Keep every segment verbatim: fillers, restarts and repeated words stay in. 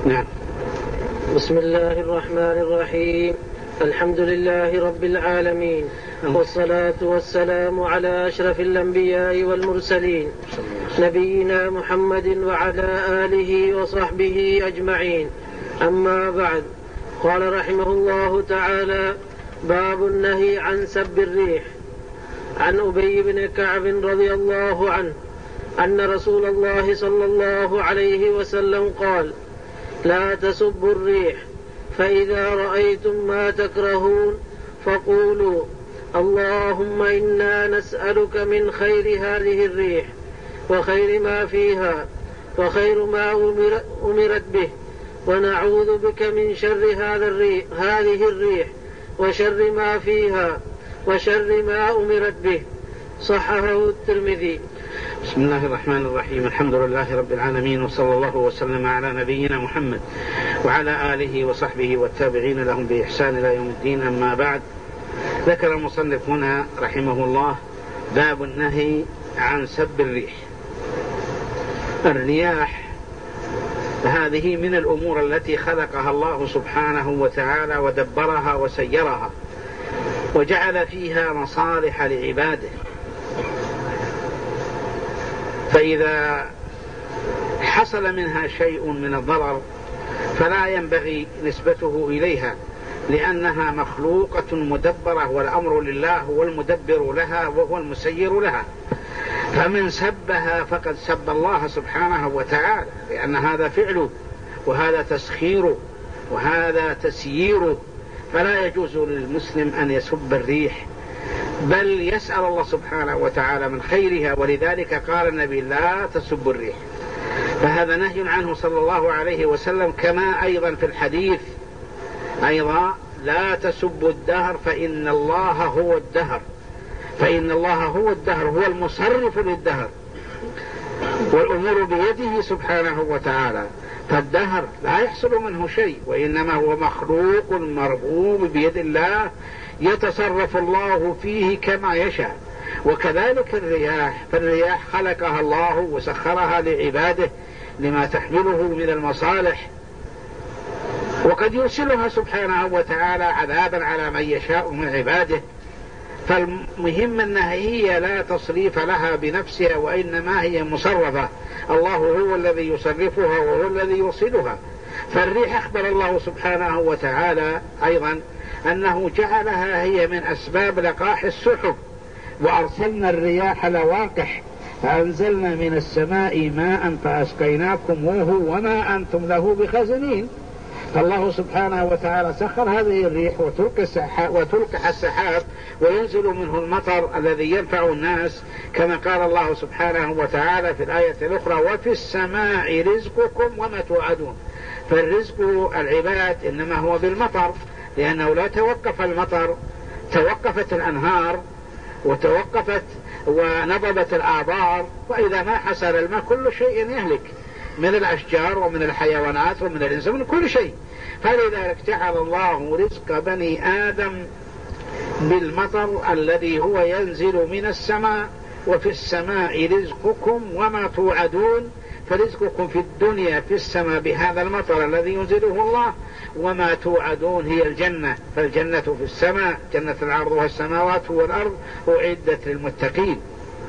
نعم. بسم الله الرحمن الرحيم. الحمد لله رب العالمين، والصلاة والسلام على أشرف الأنبياء والمرسلين نبينا محمد وعلى آله وصحبه أجمعين. أما بعد، قال رحمه الله تعالى: باب النهي عن سب الريح. عن أبي بن كعب رضي الله عنه أن رسول الله صلى الله عليه وسلم قال: لا تسبوا الريح، فإذا رأيتم ما تكرهون فقولوا: اللهم إنا نسألك من خير هذه الريح وخير ما فيها وخير ما أمرت به، ونعوذ بك من شر هذا الريح هذه الريح وشر ما فيها وشر ما أمرت به. صححه الترمذي. بسم الله الرحمن الرحيم. الحمد لله رب العالمين، وصلى الله وسلم على نبينا محمد وعلى آله وصحبه والتابعين لهم بإحسان إلى يوم الدين. أما بعد، ذكر المصنف هنا رحمه الله باب النهي عن سب الريح. الرياح هذه من الأمور التي خلقها الله سبحانه وتعالى ودبرها وسيرها وجعل فيها مصالح لعباده، فإذا حصل منها شيء من الضرر فلا ينبغي نسبته إليها، لأنها مخلوقة مدبرة، والأمر لله هو المدبر لها وهو المسير لها. فمن سبها فقد سب الله سبحانه وتعالى، لأن هذا فعله وهذا تسخيره وهذا تسييره. فلا يجوز للمسلم أن يسب الريح، بل يسأل الله سبحانه وتعالى من خيرها، ولذلك قال النبي: لا تسبوا الريح. فهذا نهي عنه صلى الله عليه وسلم. كما أيضا في الحديث أيضا: لا تسبوا الدهر فإن الله هو الدهر، فإن الله هو الدهر، هو المصرف للدهر، والأمور بيده سبحانه وتعالى. فالدهر لا يحصل منه شيء، وإنما هو مخلوق مربوب بيد الله، يتصرف الله فيه كما يشاء. وكذلك الرياح، فالرياح خلقها الله وسخرها لعباده لما تحمله من المصالح، وقد يرسلها سبحانه وتعالى عذابا على من يشاء من عباده. فالمهم أنها هي لا تصريف لها بنفسها، وإنما هي مصرفة، الله هو الذي يصرفها وهو الذي يرسلها. فالريح أخبر الله سبحانه وتعالى أيضا أنه جعلها هي من أسباب لقاح السحب، وأرسلنا الرياح لواقح فأنزلنا من السماء ماء فأسقيناكموه وما أنتم له بخازنين. فالله سبحانه وتعالى سخر هذه الريح وتلقح السحاب وينزل منه المطر الذي ينفع الناس، كما قال الله سبحانه وتعالى في الآية الأخرى: وفي السماء رزقكم وما توعدون. فالرزق العباد إنما هو بالمطر، لأنه لا توقف المطر توقفت الأنهار وتوقفت ونضبت الآبار، وإذا ما حصل الماء كل شيء يهلك، من الأشجار ومن الحيوانات ومن الإنس ومن كل شيء. فلذلك جعل الله رزق بني آدم بالمطر الذي هو ينزل من السماء. وفي السماء رزقكم وما توعدون، فرزقكم في الدنيا في السماء بهذا المطر الذي ينزله الله، وما توعدون هي الجنة، فالجنة في السماء، جنة العرض والسماوات والأرض، أعدت للمتقين.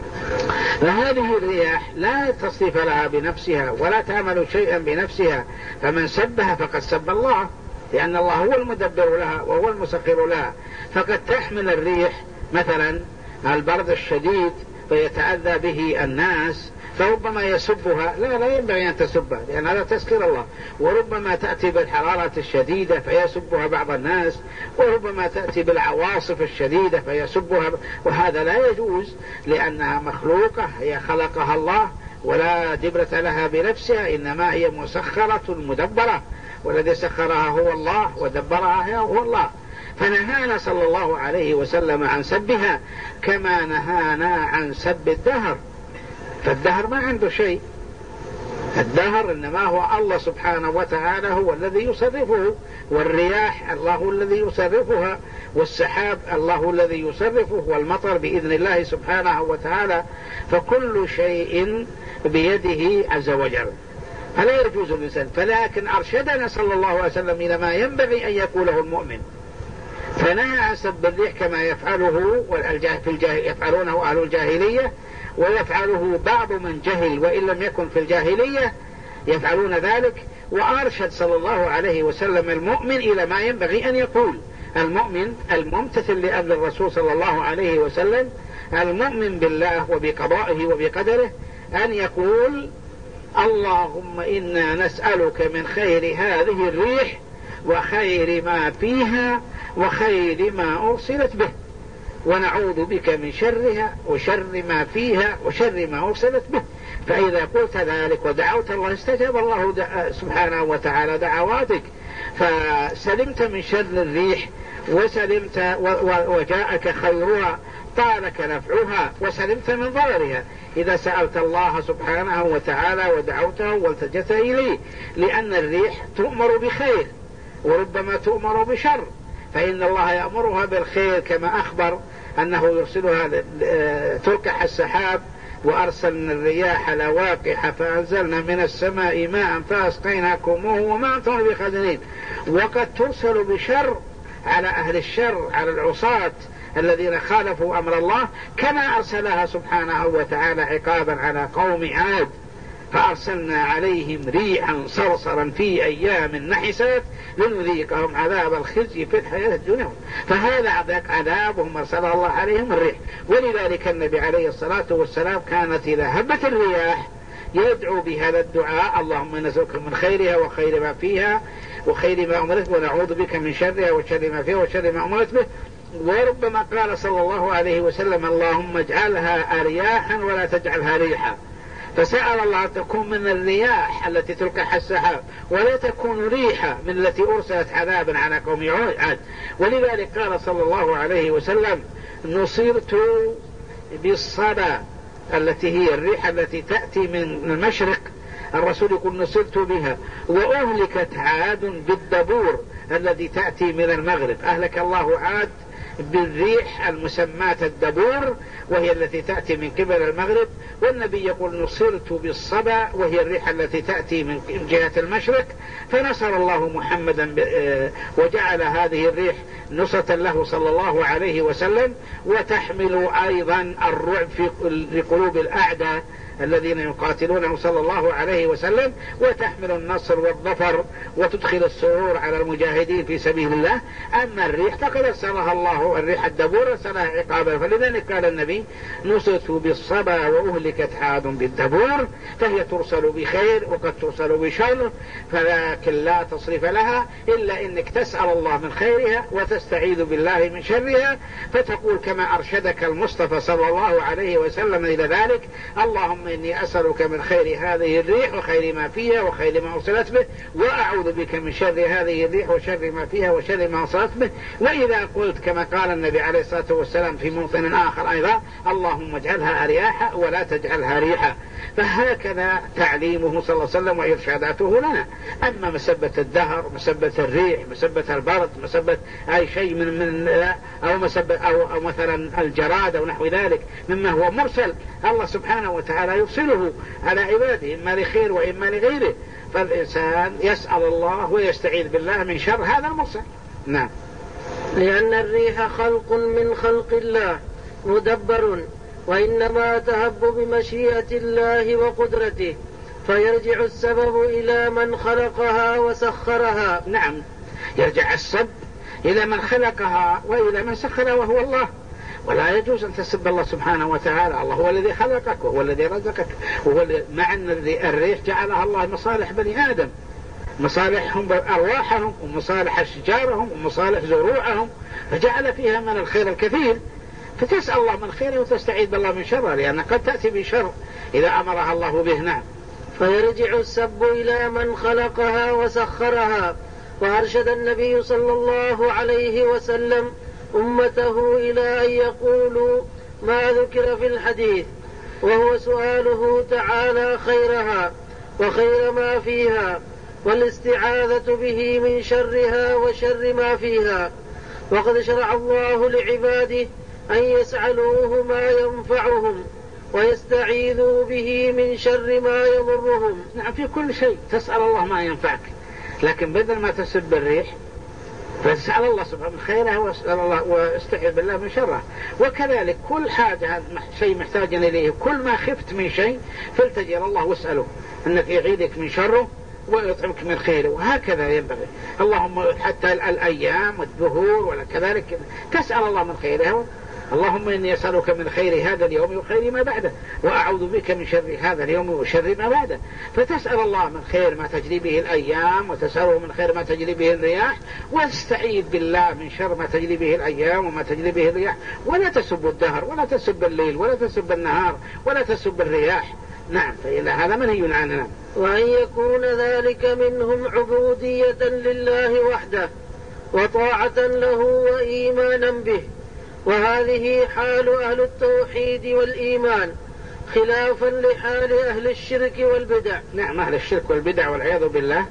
فهذه الرياح لا تصرف لها بنفسها ولا تعمل شيئا بنفسها، فمن سبها فقد سب الله، لأن الله هو المدبر لها وهو المسخر لها. فقد تحمل الريح مثلا البرد الشديد فيتأذى به الناس، فربما يسبها، لا لا ينبغي أن تسبها، لأن هذا تسخير الله. وربما تأتي بالحرارة الشديدة فيسبها بعض الناس، وربما تأتي بالعواصف الشديدة فيسبها، وهذا لا يجوز، لأنها مخلوقة هي خلقها الله ولا دبرة لها بنفسها، إنما هي مسخرة مدبرة، والذي سخرها هو الله ودبرها هو الله. فنهانا صلى الله عليه وسلم عن سبها، كما نهانا عن سب الدهر. فالدهر ما عنده شيء، الدهر إنما هو الله سبحانه وتعالى هو الذي يصرفه، والرياح الله الذي يصرفها، والسحاب الله الذي يصرفه، والمطر بإذن الله سبحانه وتعالى. فكل شيء بيده عز وجل. فلا يجوز الإنسان. فلكن أرشدنا صلى الله عليه وسلم إلى ما ينبغي أن يقوله المؤمن، فنهى عن سب الريح كما يفعله في الجاه... يفعلونه أهل الجاهلية، ويفعله بعض من جهل وإن لم يكن في الجاهلية يفعلون ذلك. وأرشد صلى الله عليه وسلم المؤمن إلى ما ينبغي أن يقول. المؤمن الممتثل لأمر الرسول صلى الله عليه وسلم، المؤمن بالله وبقضائه وبقدره، أن يقول اللهم إنا نسألك من خير هذه الريح وخير ما فيها وخير ما أرسلت به، ونعوذ بك من شرها وشر ما فيها وشر ما أرسلت به. فإذا قلت ذلك ودعوت الله استجاب الله سبحانه وتعالى دعواتك، فسلمت من شر الريح وسلمت وجاءك خيرها طالك نفعها وسلمت من ضررها إذا سألت الله سبحانه وتعالى ودعوته والتجت إليه. لأن الريح تؤمر بخير وربما تؤمر بشر، فإن الله يأمرها بالخير كما أخبر أنه يرسلها تلقح السحاب وأرسلنا الرياح لواقح فأنزلنا من السماء ماء فأسقيناكموه وما أنتم بخازنين. وقد ترسل بشر على أهل الشر، على العصاة الذين خالفوا أمر الله، كما أرسلها سبحانه وتعالى عقابا على قوم عاد فأرسلنا عليهم ريحا صرصرا في أيام نحسات لنذيقهم عذاب الخزي في الحياة الدنيا. فهذا عذابهم أرسل الله عليهم الريح. ولذلك النبي عليه الصلاة والسلام كانت إذا هبت الرياح يدعو بهذا الدعاء اللهم نسألك من خيرها وخير ما فيها وخير ما أمرت ونعوذ بك من شرها وشر ما فيها وشر ما أمرت به. وربما قال صلى الله عليه وسلم اللهم اجعلها أرياحا ولا تجعلها ريحا، فسأل الله تكون من الرياح التي تلقح السحاب ولا تكون ريحا من التي أرسلت عذابا على قوم عاد. ولذلك قال صلى الله عليه وسلم نصرت بالصبا التي هي الريح التي تأتي من المشرق، الرسول يقول نصرت بها. وأهلكت عاد بالدبور الذي تأتي من المغرب، أهلك الله عاد بالريح المسماة الدبور وهي التي تأتي من قبل المغرب. والنبي يقول نصرت بالصبا وهي الريح التي تأتي من جهة المشرق. فنصر الله محمدا وجعل هذه الريح نصرة له صلى الله عليه وسلم، وتحمل أيضا الرعب في قلوب الأعداء الذين يقاتلونه صلى الله عليه وسلم، وتحمل النصر والظفر وتدخل السرور على المجاهدين في سبيل الله. أما الريح فقد أرسلها الله، الريح الدبور أرسلها عقابا. فلذلك قال النبي نصرت بالصبا وأهلكت عاد بالدبور، فهي ترسل بخير وقد ترسل بشر، فلكن لا تصرف لها إلا إنك تسأل الله من خيرها وتستعيذ بالله من شرها، فتقول كما أرشدك المصطفى صلى الله عليه وسلم إلى ذلك اللهم إني أسألك من خير هذه الريح وخير ما فيها وخير ما أرسلت به، وأعوذ بك من شر هذه الريح وشر ما فيها وشر ما أرسلت به. وإذا قلت كما قال النبي عليه الصلاة والسلام في موطن آخر أيضا اللهم اجعلها أرياحا ولا تجعلها ريحا. فهكذا تعليمه صلى الله عليه وسلم وإرشاداته لنا. أما مسبة الدهر، مسبة الريح، مسبة البرد، مسبة أي شيء من من أو مسبة أو, أو مثلا الجراد أو نحو ذلك مما هو مرسل، الله سبحانه وتعالى يرسله على عباده إما لخير وإما لغيره. فالإنسان يسأل الله ويستعيذ بالله من شر هذا المرسل. نعم. لأن الريح خلق من خلق الله مدبر، وإنما تهب بمشيئة الله وقدرته، فيرجع السبب إلى من خلقها وسخرها. نعم، يرجع السبب إلى من خلقها وإلى من سخرها وهو الله. ولا يجوز أن تسب الله سبحانه وتعالى. الله هو الذي خلقك وهو الذي رزقك وهو مع أن الريح جعلها الله مصالح بني آدم، مصالحهم أرواحهم ومصالح أشجارهم ومصالح زروعهم، فجعل فيها من الخير الكثير. فتسأل الله من خيره وتستعيذ بالله من شره، لأن قد تأتي بشر إذا أمرها الله به. نعم. فيرجع السب إلى من خلقها وسخرها. وأرشد النبي صلى الله عليه وسلم أمته إلى أن يقولوا ما ذكر في الحديث، وهو سؤاله تعالى خيرها وخير ما فيها، والاستعاذة به من شرها وشر ما فيها. وقد شرع الله لعباده أن يسألوه ما ينفعهم ويستعيذوا به من شر ما يضرهم. نعم في كل شيء تسأل الله ما ينفعك، لكن بدل ما تسب الريح فاسأل الله سبحانه من خيره واسأل الله واستعذ بالله من شره. وكذلك كل حاجة شيء محتاج إليه، كل ما خفت من شيء فالتجئ إلى الله واسأله أنك يعيدك من شره ويطعمك من خيره، وهكذا ينبغي. اللهم حتى الأيام والدهور ولا كذلك تسأل الله من خيره. اللهم إني أسألك من خير هذا اليوم وخير ما بعده، وأعوذ بك من شر هذا اليوم وشر ما بعده. فتسأل الله من خير ما تجري به الأيام، وتسأله من خير ما تجري به الرياح، واستعيذ بالله من شر ما تجري به الأيام وما تجري به الرياح. ولا تسب الدهر ولا تسب الليل ولا تسب النهار ولا تسب الرياح. نعم فإن هذا منهي عننا. وأن يكون ذلك منهم عبودية لله وحده وطاعة له وإيمانا به، وهذه حال أهل التوحيد والإيمان خلافا لحال أهل الشرك والبدع. نعم أهل الشرك والبدع والعياذ بالله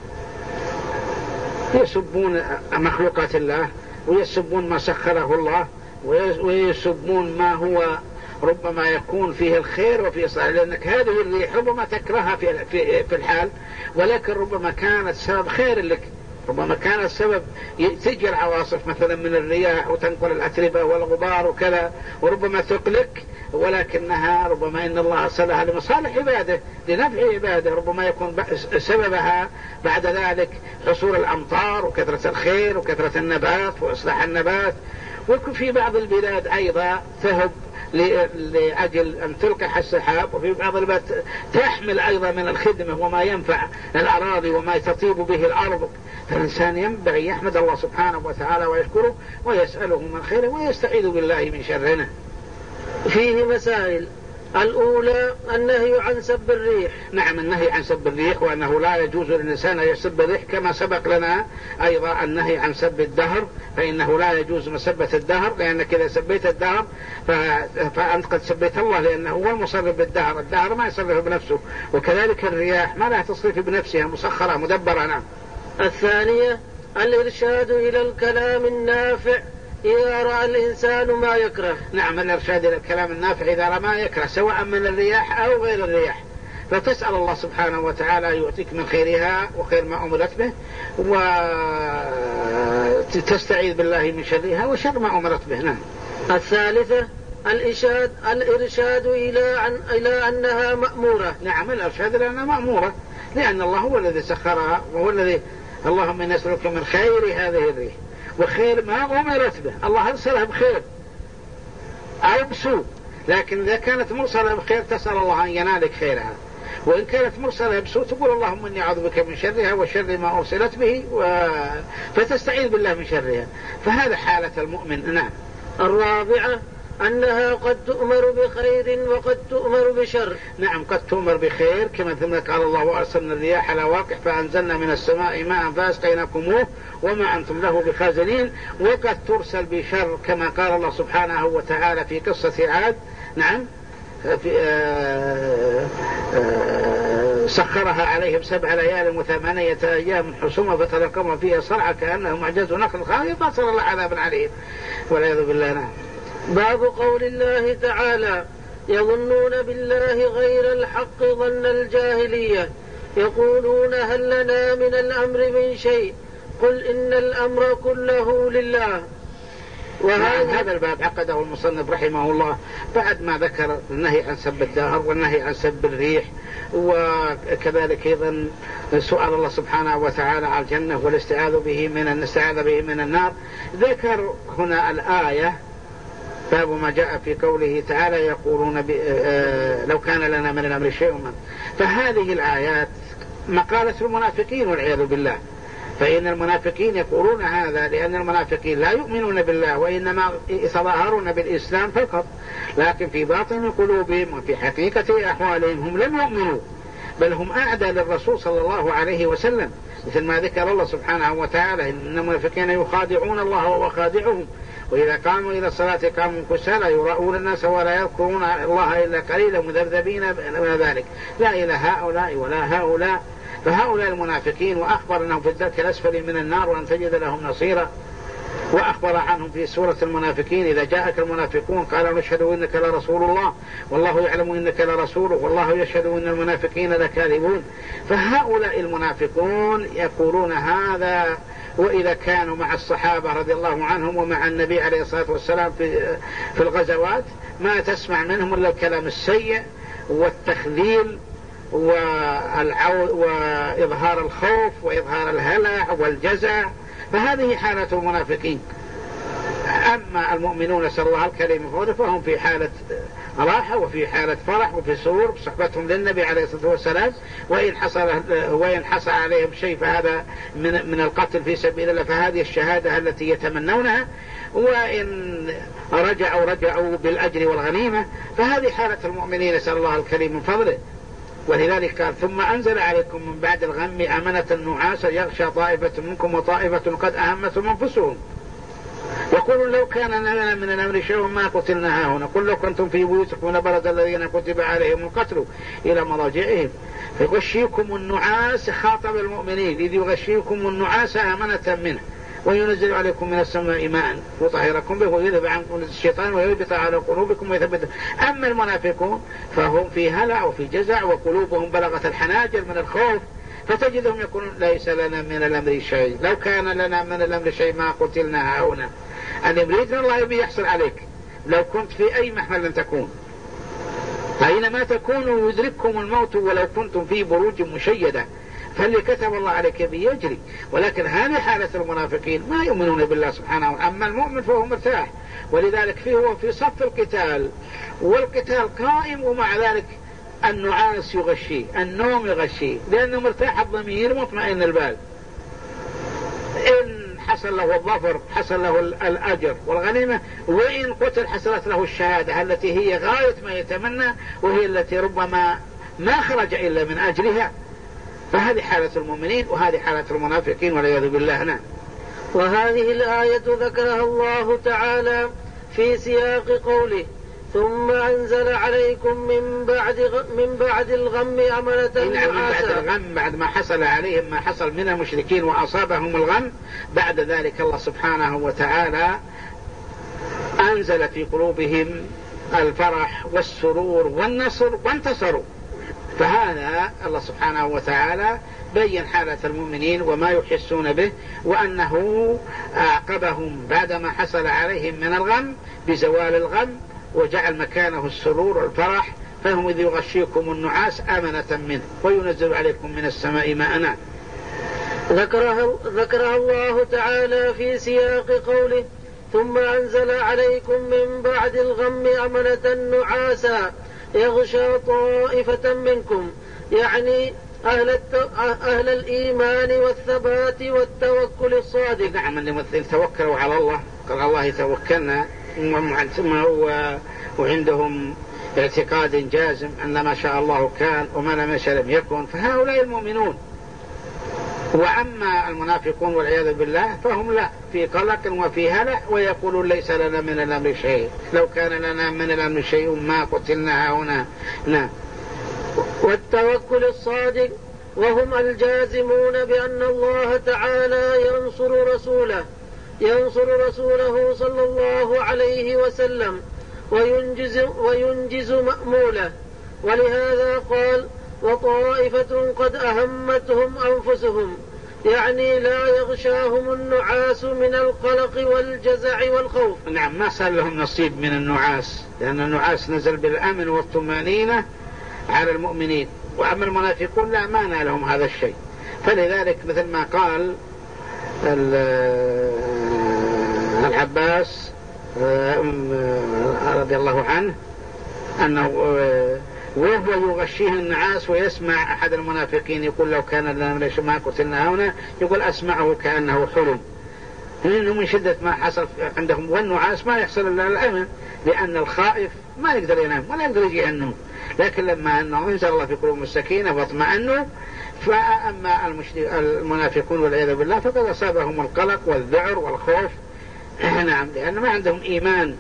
يسبون مخلوقات الله، ويسبون ما سخره الله، ويسبون ما هو ربما يكون فيه الخير وفيه صالح، لأنك هذه الريح ربما تكرهها في, في, في الحال، ولكن ربما كانت سبب خير لك، ربما كان السبب تجي العواصف مثلا من الرياح وتنقل الأتربة والغبار وكذا، وربما تقلك، ولكنها ربما إن الله أرسلها لمصالح عباده لنفع عباده. ربما يكون سببها بعد ذلك حصول الأمطار وكثرة الخير وكثرة النبات وإصلاح النبات. ويكون في بعض البلاد أيضا تهب لأجل أن تلقح السحاب، وفي بعض البلاد تحمل أيضا من الخدمة وما ينفع الأراضي وما تطيب به الأرض. فالإنسان ينبغي يحمد الله سبحانه وتعالى ويشكره ويسأله من خيره ويستعيذ بالله من شرنا. فيه مسائل. الأولى النهي عن سب الريح. نعم النهي عن سب الريح، وأنه لا يجوز للإنسان أن يسب الريح، كما سبق لنا أيضا النهي عن سب الدهر، فإنه لا يجوز مسبة الدهر، لأنك إذا سبيت الدهر فأنت قد سبيت الله، لأنه هو المصرف بالدهر، الدهر ما يصرف بنفسه. وكذلك الرياح ما لا تصرف بنفسها، مسخرة مدبرة. نعم. الثانية الإرشاد إلى الكلام النافع إذا رأى الإنسان ما يكره. نعم الإرشاد إلى الكلام النافع إذا رأى ما يكره، سواء من الرياح أو غير الرياح. فتسأل الله سبحانه وتعالى يعطيك من خيرها وخير ما أمرت به، وتستعيذ بالله من شرها وشر ما أمرت به. نعم. الثالثة الإرشاد الإرشاد إلى عن إلى أنها مأمورة. نعم الإرشاد إلى أنها مأمورة، لأن الله هو الذي سخرها، وهو الذي اللهم إني أسألك من خير هذه الريح وخير ما أمرت به. الله أرسلها بخير أو بسوء، لكن إذا كانت مرسلة بخير تسأل الله أن ينالك خيرها، وإن كانت مرسلة بسوء تقول اللهم إني أعوذ بك من شرها وشر ما أرسلت به، و... فتستعيذ بالله من شرها. فهذا حالة المؤمن. نعم. الرابعة أنها قد تؤمر بخير وقد تؤمر بشر. نعم قد تؤمر بخير، كما ثم قال الله وأرسلنا الرياح لواقح فأنزلنا من السماء ماء فأسقيناكموه وما أنتم له بخازنين. وقد ترسل بشر، كما قال الله سبحانه وتعالى في قصة عاد. نعم في آآ آآ سخرها عليهم سبع ليال وثمانية أيام حسوما فترى القوم فيها صرعى كأنه معجز نخل خاوية فصار الله عذابا عليهم والعياذ بالله. نعم. باب قول الله تعالى يظنون بالله غير الحق ظن الجاهلية يقولون هل لنا من الأمر من شيء قل إن الأمر كله لله. وهذا هذا الباب عقده المصنف رحمه الله بعد ما ذكر النهي عن سب الدهر والنهي عن سب الريح، وكذلك أيضا سؤال الله سبحانه وتعالى على الجنة والاستعاذ به من الاستعاذ به من النار. ذكر هنا الآية باب ما جاء في قوله تعالى يقولون لو كان لنا من الأمر شيء. فهذه الآيات مقالة المنافقين والعياذ بالله، فإن المنافقين يقولون هذا لأن المنافقين لا يؤمنون بالله، وإنما يتظاهرون بالإسلام فقط، لكن في باطن قلوبهم وفي حقيقة أحوالهم هم لم يؤمنوا، بل هم أعدى للرسول صلى الله عليه وسلم، مثل ما ذكر الله سبحانه وتعالى إن المنافقين يخادعون الله وهو خادعهم وإذا قاموا إلى الصلاة قاموا كسالى يراؤون الناس ولا يذكرون الله إلا قليلا مذبذبين من ذلك لا إلى هؤلاء ولا هؤلاء. فهؤلاء المنافقين، وأخبر أنهم في الدرك الأسفل من النار وأن تجد لهم نصيرا. وأخبر عنهم في سورة المنافقين: إذا جاءك المنافقون قالوا نشهد إنك لرسول الله والله يعلم إنك لرسوله والله يشهد إن المنافقين لكاذبون. فهؤلاء المنافقون يقولون هذا، وإذا كانوا مع الصحابة رضي الله عنهم ومع النبي عليه الصلاة والسلام في في الغزوات ما تسمع منهم إلا الكلام السيء والتخذيل وإظهار الخوف وإظهار الهلع والجزع. فهذه حالة المنافقين. أما المؤمنون نسأل الله الكريم فوزه فهم في حالة راحة وفي حالة فرح وفي سرور بصحبتهم للنبي عليه الصلاة والسلام، وإن حصل وإن حصل عليهم شيء فهذا من من القتل في سبيل الله فهذه الشهادة التي يتمنونها، وإن رجعوا رجعوا بالأجر والغنيمة. فهذه حالة المؤمنين نسأل الله الكريم من فضله. ولذلك قال: ثم أنزل عليكم من بعد الغم أمنة نعاسا يغشى طائفة منكم وطائفة قد أهمتهم أنفسهم يقولون لو كان لنا من الأمر شيء ما قتلنا هاهنا قل لو كنتم في بيوتكم لبرز الذين كتب عليهم القتل إلى مضاجعهم فيغشيكم النعاس. خاطب المؤمنين: إذ يغشيكم النعاس أمنة منه وينزل عليكم من السماء ماء يطهركم به ويذهب عنكم الشيطان ويربط على قلوبكم ويثبت. أما المنافقون فهم في هلع وفي جزع وقلوبهم بلغت الحناجر من الخوف، فتجدهم يقولون ليس لنا من الأمر شيء لو كان لنا من الأمر شيء ما قتلنا هنا. أن يريد الله يبي يحصل عليك لو كنت في أي محمل تكون، أينما تكونوا يدرككم الموت ولو كنتم في بروج مشيدة، فاللي كتب الله عليك بيجري. ولكن هذه حالة المنافقين ما يؤمنون بالله سبحانه وتعالى. أما المؤمن فهو مرتاح، ولذلك فيه هو في صف القتال والقتال قائم، ومع ذلك النعاس يغشيه، النوم يغشيه، لأنه مرتاح الضمير مطمئن البال. إن حصل له الظفر حصل له الأجر والغنيمة، وإن قتل حصلت له الشهادة التي هي غاية ما يتمنى، وهي التي ربما ما خرج إلا من أجلها. فهذه حالة المؤمنين وهذه حالة المنافقين والعياذ بالله. نعم. وهذه الآية ذكرها الله تعالى في سياق قوله: ثم أنزل عليكم من بعد غ... من بعد الغم أمنة نعم. من بعد الغم، بعد ما حصل عليهم ما حصل من المشركين وأصابهم الغم، بعد ذلك الله سبحانه وتعالى أنزل في قلوبهم الفرح والسرور والنصر وانتصروا. فهذا الله سبحانه وتعالى بين حالة المؤمنين وما يحسون به، وأنه أعقبهم بعدما حصل عليهم من الغم بزوال الغم وجعل مكانه السرور والفرح. فهم إذ يغشيكم النعاس أمنة منه وينزل عليكم من السماء ماء. ذكرها, ذكرها الله تعالى في سياق قوله: ثم أنزل عليكم من بعد الغم أمنة نعاسا يغشى طائفة منكم، يعني أهل, الت... أهل الإيمان والثبات والتوكل الصادق. نعم. اللي توكلوا على الله قال الله توكلنا، وعندهم اعتقاد جازم أن ما شاء الله كان وما لم يشاء لم يكن، فهؤلاء المؤمنون. وأما المنافقون والعياذ بالله فهم لا، في قلق وفي هلع ويقولون ليس لنا من الأمر شيء لو كان لنا من الأمر شيء ما قتلنا هنا. نعم. والتوكل الصادق وهم الجازمون بأن الله تعالى ينصر رسوله ينصر رسوله صلى الله عليه وسلم وينجز, وينجز مأموله. ولهذا قال: وطائفة قد أهمتهم أنفسهم، يعني لا يغشاهم النعاس من القلق والجزع والخوف. نعم. ما صار لهم نصيب من النعاس، لأن النعاس نزل بالأمن والطمأنينة على المؤمنين. وأما المنافقون لا، ما نالهم هذا الشيء. فلذلك مثل ما قال العباس رضي الله عنه أنه وهو يغشيه النعاس ويسمع أحد المنافقين يقول لو كان لنا ما قتلنا هنا، يقول أسمعه كأنه حلم، لأنه من شدة ما حصل عندهم. والنعاس ما يحصل إلا الأمن، لأن الخائف ما يقدر ينام ولا يقدر يجي النوم. لكن لما أنه أنزل الله في قلوبهم السكينة واطمأنوا، فأما المنافقون والعياذ بالله فقد أصابهم القلق والذعر والخوف. نعم. لأن ما عندهم إيمان،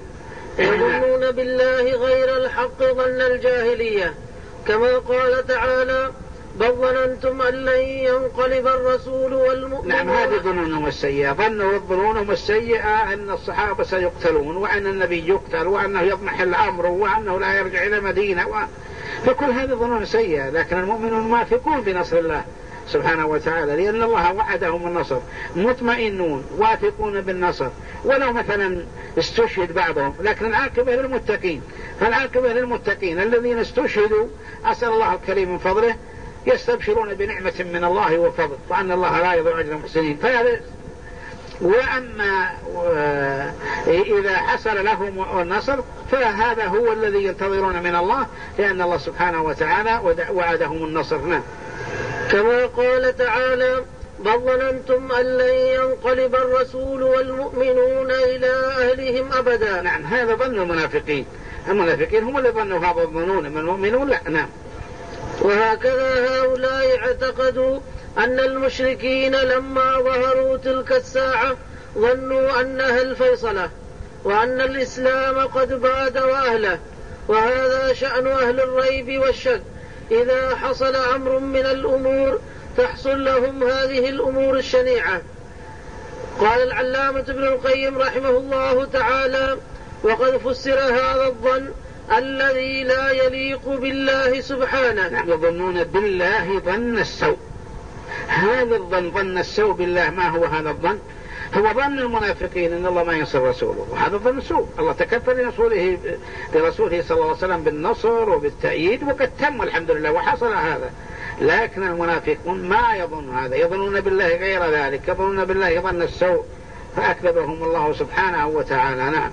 يظنون بالله غير الحق ظن الجاهلية، كما قال تعالى: بل ظننتم أن لن ينقلب الرسول والمؤمنون. نعم هذه ظنونهم السيئة، ظنوا ظنونهم السيئة أن الصحابة سيقتلون وأن النبي يقتل وأنه يضمحل الأمر وأنه لا يرجع إلى مدينة و... فكل هذه ظنون سيئة. لكن المؤمنون واثقون بنصر الله سبحانه وتعالى، لأن الله وعدهم النصر، مطمئنون واثقون بالنصر، ولو مثلا استشهد بعضهم، لكن العاقبة للمتقين. فالعاقبة للمتقين الذين استشهدوا أسأل الله الكريم من فضله يستبشرون بنعمة من الله وفضل، وأن الله لا يضيع أجر المحسنين. فهذا. وأما إذا حصل لهم النصر فهذا هو الذي ينتظرون من الله، لأن الله سبحانه وتعالى وعدهم النصر. نعم. كما قال تعالى بل ظننتم أن لن ينقلب الرسول والمؤمنون إلى أهلهم أبدا. نعم هذا ظن المنافقين، المنافقين هم اللي ظنوا هذا الظنون، من المؤمنون لا. نعم. وهكذا هؤلاء اعتقدوا أن المشركين لما ظهروا تلك الساعة ظنوا أنها الفيصلة وأن الإسلام قد باد وأهله، وهذا شأن أهل الريب والشك. إذا حصل أمر من الأمور تحصل لهم هذه الأمور الشنيعة. قال العلامة ابن القيم رحمه الله تعالى وقد فسر هذا الظن الذي لا يليق بالله سبحانه. نعم يظنون بالله ظن السوء. هذا الظن ظن السوء بالله. ما هو هذا الظن؟ هو ظن المنافقين ان الله ما ينصر رسوله، وهذا ظن سوء. الله تكفل لرسوله لرسوله صلى الله عليه وسلم بالنصر وبالتأييد، وقد تم الحمد لله وحصل هذا. لكن المنافقون ما يظن هذا، يظنون بالله غير ذلك، يظنون بالله ظن السوء، فأكذبهم الله سبحانه وتعالى. نعم.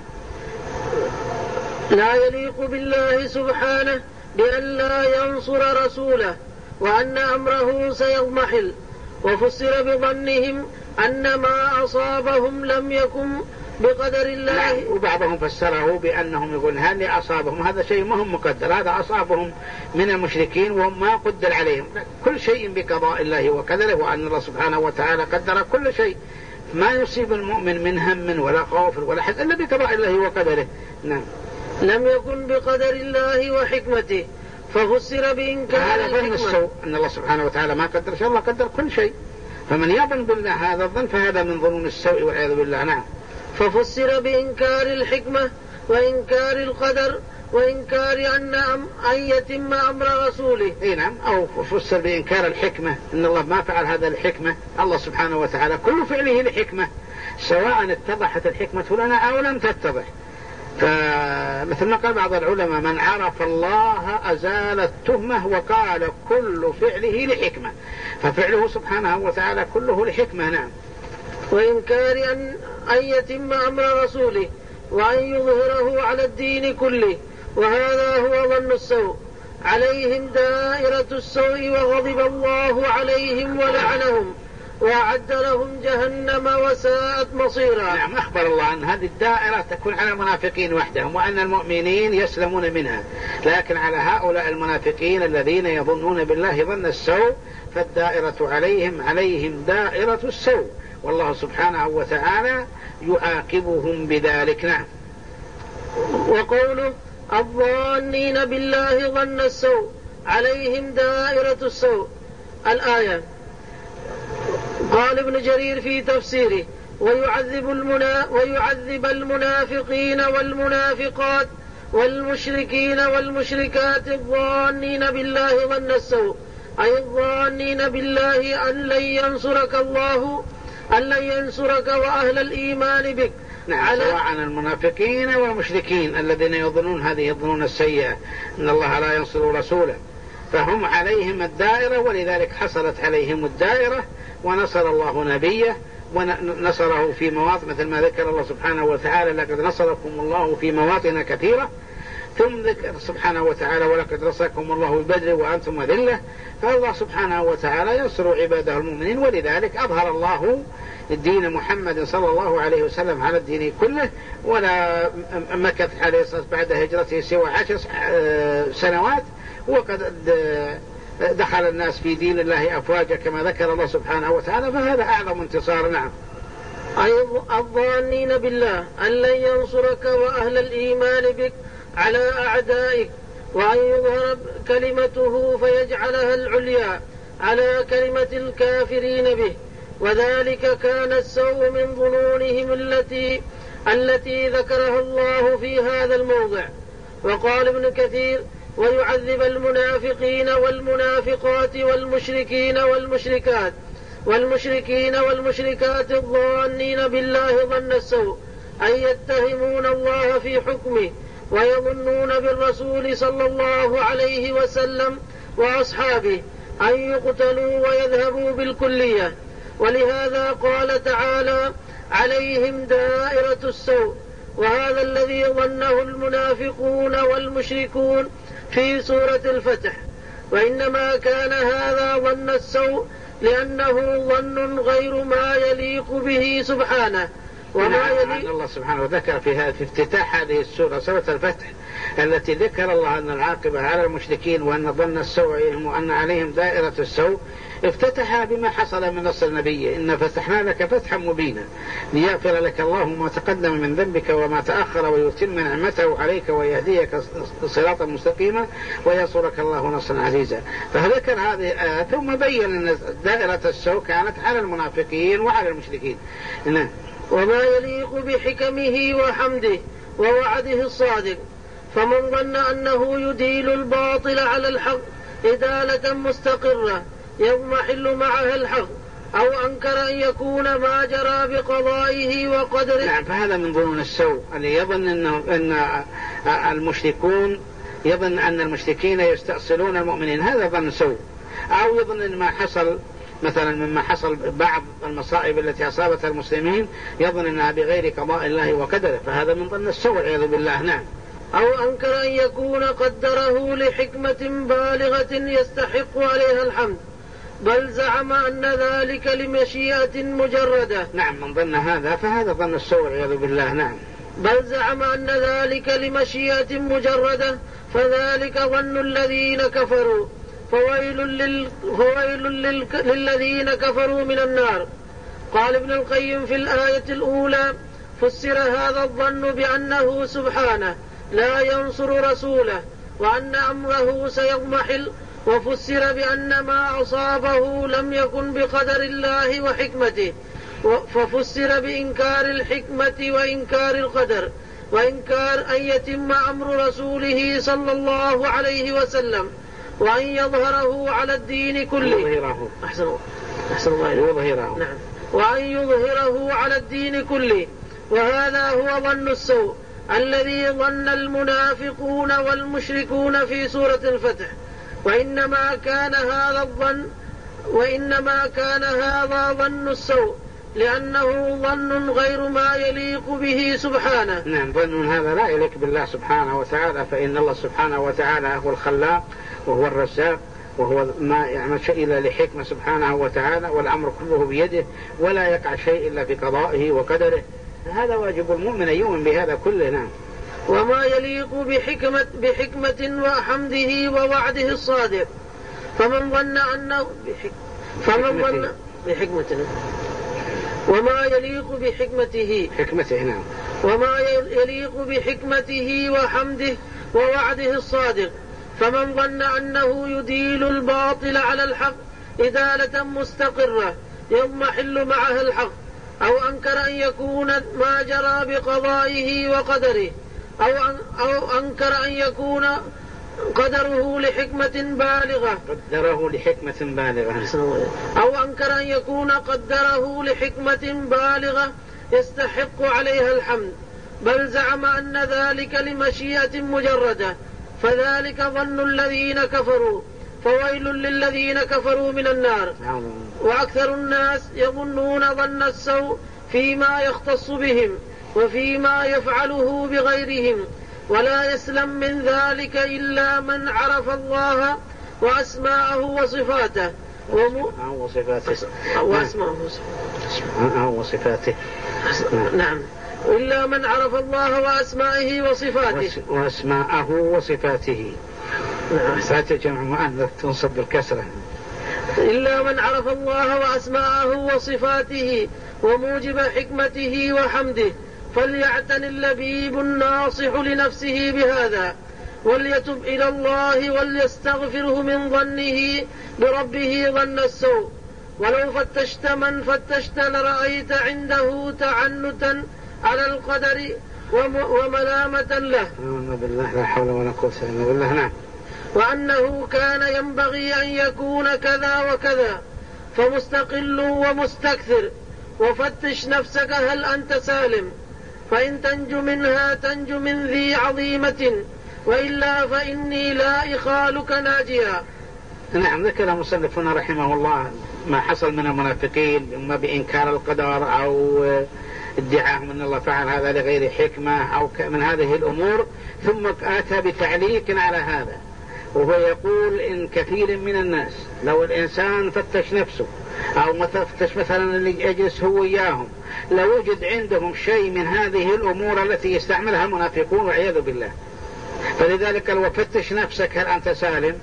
لا يليق بالله سبحانه بأن لا ينصر رسوله وأن أمره سيضمحل. وفسر بظنهم أن ما أصابهم لم يكن بقدر الله. نعم. وبعضهم فسره بأنهم يقول هذا أصابهم هذا شيء ما هم مقدر، هذا أصابهم من المشركين وهم ما قدر عليهم. كل شيء بقضاء الله وقدره، وأن الله سبحانه وتعالى قدر كل شيء، ما يصيب المؤمن من هم ولا خوف ولا حزن إلا بقضاء الله وقدره. نعم. لم يكن بقدر الله وحكمته، ففسر بإنكار هذا ظن الحكمة. السوء أن الله سبحانه وتعالى ما قدر شيء، الله قدر كل شيء، فمن يظن بالله هذا الظن فهذا من ظنون السوء والعياذ بالله. نعم. ففسر بإنكار الحكمة وإنكار القدر وإنكار أن أم أن يتم أمر رسوله. اي نعم. أو فسر بإنكار الحكمة، إن الله ما فعل هذا الحكمة. الله سبحانه وتعالى كل فعله لحكمة، سواء اتضحت الحكمة لنا أو لم تتضح. فمثل ما قال بعض العلماء من عرف الله أزال التهمة، وقال كل فعله لحكمة، ففعله سبحانه وتعالى كله لحكمة. نعم. وإنكار أن أن يتم أمر رسوله وأن يظهره على الدين كله، وهذا هو ظن السوء. عليهم دائرة السوء وغضب الله عليهم ولعنهم وأعد لهم جهنم وساءت مصيرا. نعم. أخبر الله أن هذه الدائرة تكون على المنافقين وحدهم، وأن المؤمنين يسلمون منها، لكن على هؤلاء المنافقين الذين يظنون بالله ظن السوء فالدائرة عليهم عليهم دائرة السوء، والله سبحانه وتعالى يعاقبهم بذلك. نعم. وقوله الظانين بالله ظن السوء عليهم دائرة السوء، الآية. قال ابن جرير في تفسيره ويعذب, المنا ويعذب المنافقين والمنافقات والمشركين والمشركات الظانين بالله ظن السوء، أي الظانين بالله أن لن ينصرك الله أن لن ينصرك وأهل الإيمان بك. نعم. سواء المنافقين والمشركين الذين يظنون هذه الظنون السيئة أن الله لا ينصر رسوله، فهم عليهم الدائرة، ولذلك حصلت عليهم الدائرة، ونصر الله نبيه ونصره في مواطن، مثل ما ذكر الله سبحانه وتعالى لقد نصركم الله في مواطن كثيرة، ثم ذكر سبحانه وتعالى ولقد نصركم الله ببدر وأنتم أذلة. فالله سبحانه وتعالى ينصر عباده المؤمنين، ولذلك أظهر الله الدين محمد صلى الله عليه وسلم على الدين كله، ولا مكث عليه بعد هجرته سوى عشر سنوات، وقد دخل الناس في دين الله أفواجا كما ذكر الله سبحانه وتعالى، فهذا أعظم انتصار. نعم. أي الظانين بالله أن لن ينصرك وأهل الإيمان بك على أعدائك وأن يظهر كلمته فيجعلها العليا على كلمة الكافرين به، وذلك كان السوء من ظنونهم التي التي ذكرها الله في هذا الموضع. وقال ابن كثير: ويعذب المنافقين والمنافقات والمشركين والمشركات والمشركين والمشركات الظانين بالله ظن السوء، أي يتهمون الله في حكمه ويظنون بالرسول صلى الله عليه وسلم وأصحابه أن يقتلوا ويذهبوا بالكلية. ولهذا قال تعالى: عليهم دائرة السوء، وهذا الذي ظنه المنافقون والمشركون في سورة الفتح. وإنما كان هذا ظن السوء لأنه ظن غير ما يليق به سبحانه وما يليق. الله سبحانه ذكر في في افتتاح هذه السورة سورة الفتح التي ذكر الله أن العاقبة على المشركين وأن ظن السوء وأن عليهم دائرة السوء، افتتحها بما حصل من نصر النبي: إن فتحنا لك فتحا مبينا ليغفر لك الله ما تقدم من ذنبك وما تأخر ويتم نعمته عليك ويهديك صراطا مستقيما وينصرك الله نصرا عزيزا. فذكر هذه الآية ثم بين أن دائرة السوء كانت على المنافقين وعلى المشركين. نعم. وما يليق بحكمه وحمده ووعده الصادق، فمن ظن أنه يديل الباطل على الحق إدالة مستقرة يضمحل معها الحق، أو أنكر أن يكون ما جرى بقضائه وقدره. نعم، فهذا من ظنون السوء اللي يظن أنه أن المشركون يظن أن المشركين يستأصلون المؤمنين، هذا ظن سوء. أو يظن أن ما حصل مثلا مما حصل بعض المصائب التي أصابت المسلمين يظن أنها بغير قضاء الله وقدره، فهذا من ظن السوء والعياذ بالله. نعم. أو أنكر أن يكون قدره لحكمة بالغة يستحق عليها الحمد، بل زعم أن ذلك لمشيئة مجردة. نعم، من ظن هذا فهذا ظن السوء والعياذ بالله. نعم. بل زعم أن ذلك لمشيئة مجردة، فذلك ظن الذين كفروا، فويل, لل... فويل لل... للذين كفروا من النار. قال ابن القيم في الآية الأولى: فسر هذا الظن بأنه سبحانه لا ينصر رسوله وأن أمره سيضمحل، وفسر بأن ما أصابه لم يكن بقدر الله وحكمته، ففسر بإنكار الحكمة وإنكار القدر وإنكار أن يتم أمر رسوله صلى الله عليه وسلم وأن يظهره على الدين كله. يظهره. أحسن أحسن الله يظهره. نعم. وأن يظهره على الدين كله، وهذا هو ظن السوء الذي ظن المنافقون والمشركون في سورة الفتح. وإنما كان هذا الظن وإنما كان هذا ظن السوء لأنه ظن غير ما يليق به سبحانه. نعم، ظن هذا لا يليق بالله سبحانه وتعالى، فإن الله سبحانه وتعالى هو الخلاق وهو الرزاق وهو ما يعمل شيء إلا لحكمة سبحانه وتعالى، والأمر كله بيده ولا يقع شيء إلا بقضائه وقدره. هذا واجب المؤمن أن يؤمن بهذا كله. نعم. وما يليق بحكمة, بحكمة وحمده ووعده الصادق، فمن ظن أنه بحك... فمن ظن بحكمته وما يليق بحكمته حكمته. نعم. وما يليق بحكمته وحمده ووعده الصادق، فمن ظن أنه يديل الباطل على الحق إدالة مستقرة يضمحل معها الحق، أو أنكر أن يكون ما جرى بقضائه وقدره، أو, أن أو أنكر أن يكون قدره لحكمة بالغة قدره لحكمة بالغة أو أنكر أن يكون قدره لحكمة بالغة يستحق عليها الحمد، بل زعم أن ذلك لمشيئة مجردة، فذلك ظن الذين كفروا، فويل للذين كفروا من النار. وأكثر الناس يظنون ظن السوء فيما يختص بهم وفيما يفعله بغيرهم، ولا يسلم من ذلك إلا من عرف الله وأسماءه وصفاته وصفاته وأسماءه وصفاته نعم، إلا من عرف الله وأسمائه وصفاته وأسماءه وصفاته صفاته جمع مؤنث تنصب بالكسرة. إلا من عرف الله وأسماءه وصفاته وموجب حكمته وحمده، فليعتن اللبيب الناصح لنفسه بهذا، وليتب إلى الله وليستغفره من ظنه بربه ظن السوء، ولو فتشت من فتشت لرأيت عنده تعنتا على القدر وملامة له. بالله لا حول ولا قوة إلا بالله. نعم. وأنه كان ينبغي أن يكون كذا وكذا، فمستقل ومستكثر. وفتش نفسك هل أنت سالم، فإن تنجو منها تنجو من ذي عظيمة، وإلا فإني لا إخالك ناجيا. نعم. ذكر المصنف هنا رحمه الله ما حصل من المنافقين إما بإنكار القدر أو ادعاهم أن الله فعل هذا لغير حكمة أو من هذه الأمور، ثم أتى بتعليق على هذا، وهو يقول إن كثير من الناس لو الإنسان فتش نفسه أو فتش مثلا اللي يجلس هو وياهم لوجد عندهم شيء من هذه الأمور التي يستعملها المنافقون والعياذ بالله. فلذلك لو فتش نفسك هل أنت سالم،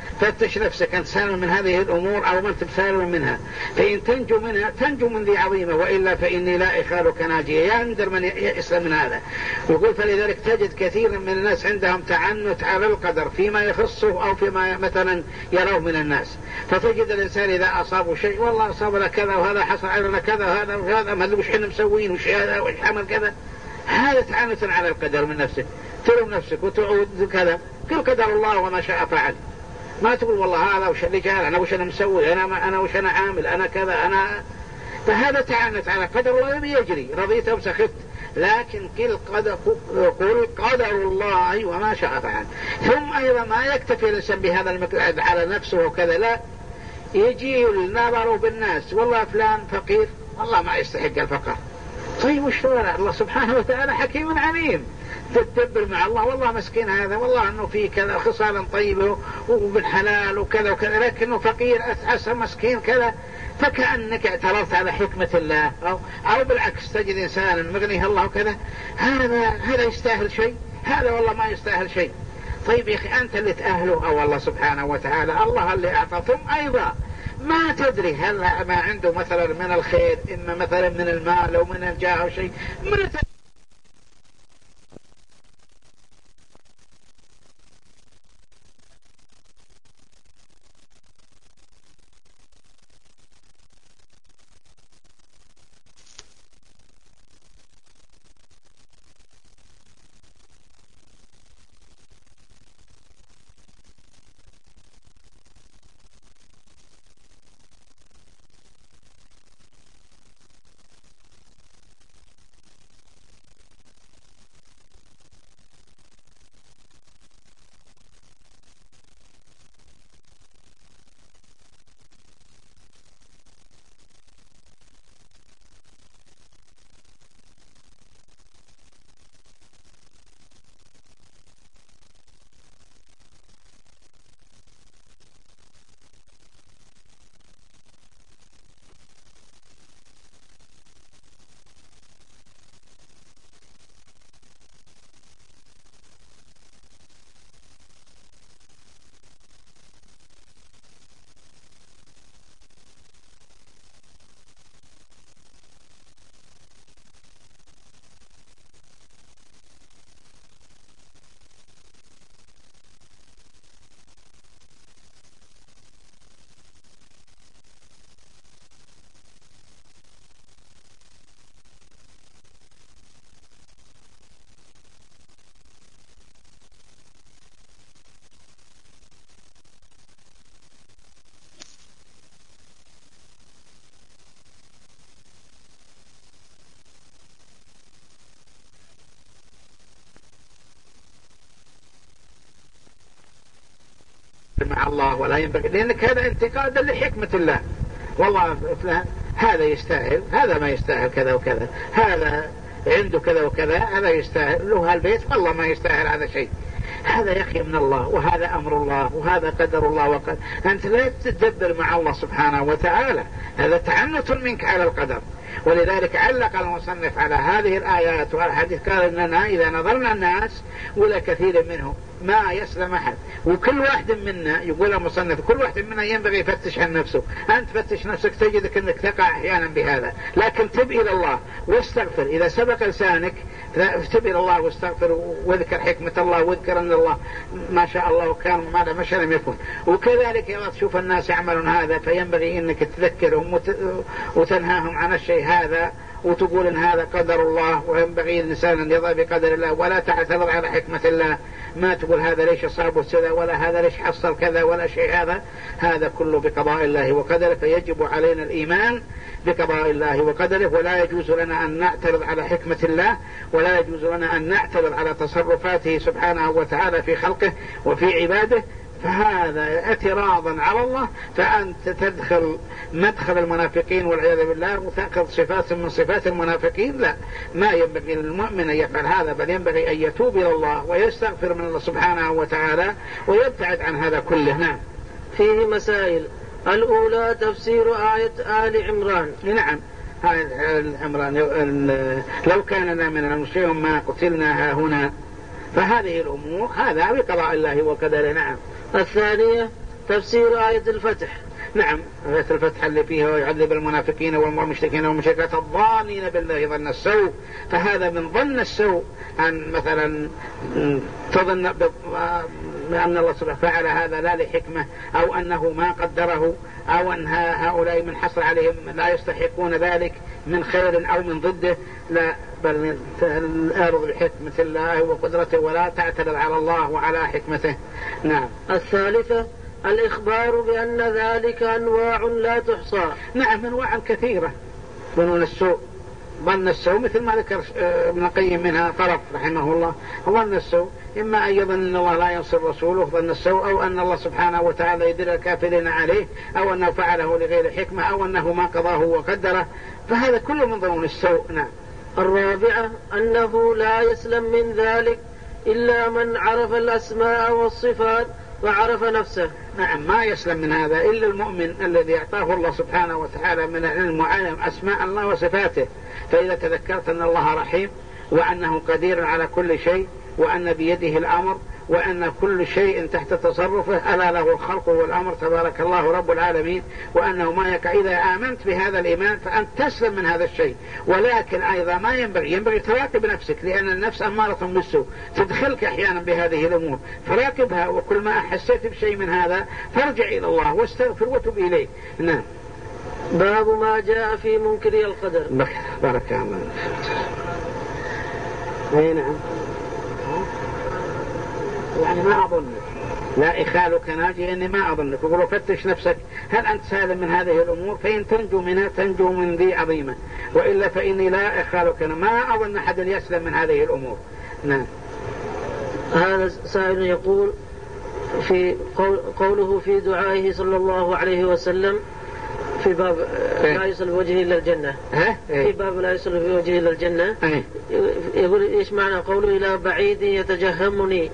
فتش نفسك أنت سالم من هذه الأمور أو ما أنت سالم منها، فإن تنجو منها تنجو من ذي عظيمة، وإلا فإني لا إخالك ناجيا. يندر من يسلم من هذا. ويقول فلذلك تجد كثيرا من الناس عندهم تعنت على القدر فيما يخصه أو فيما مثلا يراه من الناس، فتجد الإنسان إذا أصابه شيء والله أصاب له كذا وهذا حصل علينا كذا وهذا وهذا ما وش حنا مسوين وش هذا وش عمل كذا، هذا تعنت على القدر من نفسك، تلوم نفسك وتعود كذا. كل قدر الله وما شاء فعل، ما تقول والله هذا وش اللي جاء أنا وش أنا مسوي أنا ما أنا وش أنا عامل أنا كذا أنا، فهذا تعنت على قدر الله يجري رضيت أو سخطت. لكن كل قدر قل قدر الله وما شاء فعل. ثم أيضا ما يكتفي الإنسان بهذا المقعد على نفسه وكذا، لا، يجي النظر بالناس والله فلان فقير والله ما يستحق الفقر. طيب وش الله سبحانه وتعالى حكيم عليم، تدبر مع الله والله مسكين هذا والله أنه فيه كذا خصالا طيبه وبالحلال وكذا وكذا، لكنه فقير أسعى مسكين كذا، فكأنك اعترضت على حكمة الله. أو, أو بالعكس تجد إنسانا مغنيه الله وكذا، هذا هذا يستاهل شيء، هذا والله ما يستاهل شيء. طيب يا أخي أنت اللي تأهله أو الله سبحانه وتعالى، الله اللي أعطى. ثم أيضا ما تدري هل ما عنده مثلا من الخير إما مثلا من المال أو من الجاه أو شيء، ما تدري. مع الله ولا ينبغي، لأنك هذا انتقادا لحكمة الله. والله فلان هذا يستاهل، هذا ما يستاهل كذا وكذا، هذا عنده كذا وكذا، هذا يستاهل له هالبيت والله ما يستاهل هذا شيء. هذا يا أخي من الله، وهذا أمر الله، وهذا قدر الله وقد أنت لا تتدبر مع الله سبحانه وتعالى، هذا تعنت منك على القدر. ولذلك علق المصنف على هذه الآيات والحديث قال إننا إذا نظرنا الناس ولا كثير منهم ما يسلم أحد. وكل واحد منا يقول المصنف كل واحد منا ينبغي يفتش عن نفسه. أنت فتش نفسك تجدك أنك تقع أحيانا بهذا، لكن تب إلى الله واستغفر. إذا سبق لسانك تب إلى الله واستغفر واذكر حكمة الله واذكر أن الله ما شاء الله وكان ما ما شاء لم يكن. وكذلك يا تشوف الناس يعملون هذا فينبغي أنك تذكرهم وتنهاهم عن الشيء هذا وتقول إن هذا قدر الله وينبغي الإنسان أن يضع بقدر الله ولا تعترض على حكمة الله. ما تقول هذا ليش أصابه كذا ولا هذا ليش حصل كذا ولا شيء. هذا هذا كله بقضاء الله وقدره. فيجب علينا الإيمان بقضاء الله وقدره، ولا يجوز لنا أن نعترض على حكمة الله، ولا يجوز لنا أن نعترض على تصرفاته سبحانه وتعالى في خلقه وفي عباده. فهذا اعتراضا على الله فأنت تدخل مدخل المنافقين والعياذ بالله وتأخذ صفات من صفات المنافقين. لا، ما ينبغي للمؤمن أن يفعل هذا، بل ينبغي أن يتوب إلى الله ويستغفر من الله سبحانه وتعالى ويبتعد عن هذا كله. نعم. فيه مسائل. الأولى تفسير آية آل عمران. نعم، آل عمران لو كان لنا من المشركين ما قتلنا هنا، فهذه الأمور هذا بقضاء الله وقدره. نعم. الثانية تفسير آية الفتح. نعم، آية الفتح اللي فيها ويعذب المنافقين والمشركين والمشركات الظانين بالله ظن السوء. فهذا من ظن السوء أن مثلا تظن بأن الله سبحانه فعل هذا لا لحكمة أو أنه ما قدره أو أن هؤلاء من حصل عليهم لا يستحقون ذلك من خير أو من ضده. لا، بل أرض بحكمة الله وقدرته ولا تعترض على الله وعلى حكمته. نعم. الثالثة الإخبار بأن ذلك أنواع لا تحصى. نعم، أنواع كثيرة. ظنون السوء، ظن السوء مثل ما ذكر ابن القيم منها طرف رحمه الله. ظن السوء إما أن يظن أن الله لا ينصر رسوله ظن السوء، أو أن الله سبحانه وتعالى يدل الكافرين عليه، أو أنه فعله لغير حكمة، أو أنه ما قضاه وقدره. فهذا كله من ظنون السوء. نعم. الرابعة أنه لا يسلم من ذلك إلا من عرف الأسماء والصفات وعرف نفسه. نعم، ما يسلم من هذا إلا المؤمن الذي أعطاه الله سبحانه وتعالى من العلم وعلم أسماء الله وصفاته. فإذا تذكرت أن الله رحيم وأنه قدير على كل شيء وأن بيده الأمر وأن كل شيء تحت تصرفه ألا له الخلق والأمر تبارك الله رب العالمين، وأنه ما يقع. إذا آمنت بهذا الإيمان فأنت تسلم من هذا الشيء. ولكن أيضا ما ينبغي ينبغي تراقب نفسك، لأن النفس أمارة بالسوء تدخلك أحيانا بهذه الأمور، فراقبها. وكل ما حسيت بشيء من هذا فارجع إلى الله واستغفر وتب إليه. نعم. باب ما جاء في منكري القدر. بارك الله. أي نعم. يعني ما أظنك لا إخالك ناجي، إني ما أظنك. يقولوا فتش نفسك هل أنت سالم من هذه الأمور، فإن تنجو منها تنجو من ذي عظيمة، وإلا فإني لا إخالك. ما أظن أحد يسلم من هذه الأمور. نعم. هذا سائل يقول في قول قوله في دعائه صلى الله عليه وسلم في باب لا يصل بوجهه إلى الجنة. في باب لا يصل بوجهه إلى الجنة. يقول إيش معنى قوله إلى بعيد يتجهمني؟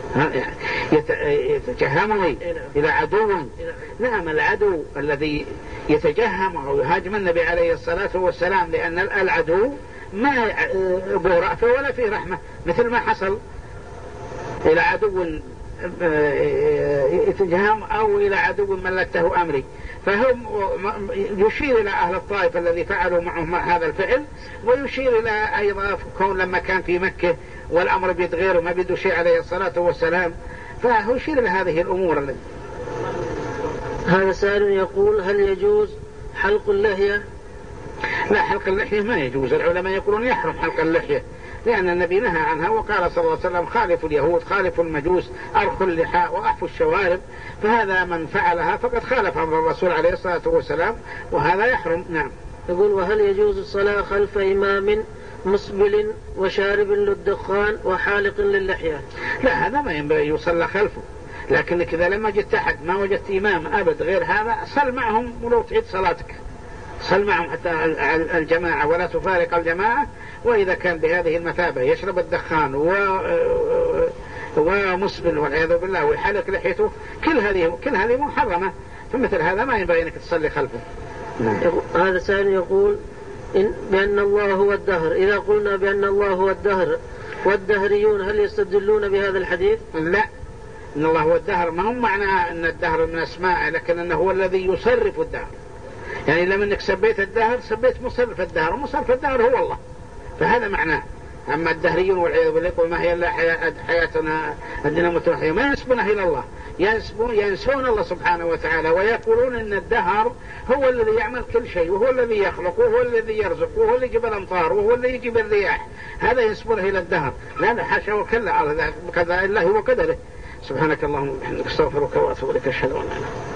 يتجهمني إلى عدو. نعم، العدو الذي يتجهم أو يهاجم النبي عليه الصلاة والسلام، لأن العدو ما له رأفة ولا فيه رحمة، مثل ما حصل إلى عدو يتجهم أو إلى عدو ملكته أمري. فهم يشير إلى أهل الطائف الذي فعلوا معهم هذا الفعل، ويشير إلى أيضا كون لما كان في مكة والأمر بيتغير وما بيدو شيء عليه الصلاة والسلام، فهو يشير إلى هذه الأمور التي. هذا سائل يقول هل يجوز حلق اللحية؟ لا، حلق اللحية ما يجوز. العلماء يقولون يحرم حلق اللحية، لأن النبي نهى عنها وقال صلى الله عليه وسلم خالفوا اليهود خالفوا المجوس أرخوا اللحاء وأحفوا الشوارب. فهذا من فعلها فقد خالف أمر الرسول عليه الصلاة والسلام، وهذا يحرم. نعم. يقول وهل يجوز الصلاة خلف إمام مسبل وشارب للدخان وحالق للحية؟ لا، هذا ما ينبغي يصلى خلفه، لكنك إذا لما جئت أحد ما وجدت إمام أبد غير هذا صل معهم ولو تعيد صلاتك، صل معهم حتى الجماعة ولا تفارق الجماعة. وإذا كان بهذه المثابة يشرب الدخان و... ومسبل والعياذ بالله ويحلق لحيته، كل هذه كل هذه محرمة، فمثل هذا ما ينبغي أنك تصلي خلفه. نعم. هذا سائل يقول إن بأن الله هو الدهر، إذا قلنا بأن الله هو الدهر والدهريون هل يستدلون بهذا الحديث؟ لا، إن الله هو الدهر، ما هم معنى أن الدهر من أسماءه، لكن أنه هو الذي يصرف الدهر. يعني لما أنك سبيت الدهر سبيت مصرف الدهر، ومصرف الدهر هو الله، فهذا معناه. أما الدهريون والعياذ بالله يقول ما هي إلا حياتنا الدنيا متوحية، ما ينسبونها إلى الله، ينسبون, ينسون الله سبحانه وتعالى، ويقولون أن الدهر هو الذي يعمل كل شيء، وهو الذي يخلق، وهو الذي يرزق، وهو الذي يجيب الأمطار، وهو الذي يجيب الرياح، هذا ينسبونه إلى الدهر. لا لا، حاشا وكلا، كذا الله وقدره. سبحانك اللهم وبحمدك، استغفرك واتوب اليك، اشهد ان لا اله الا انت.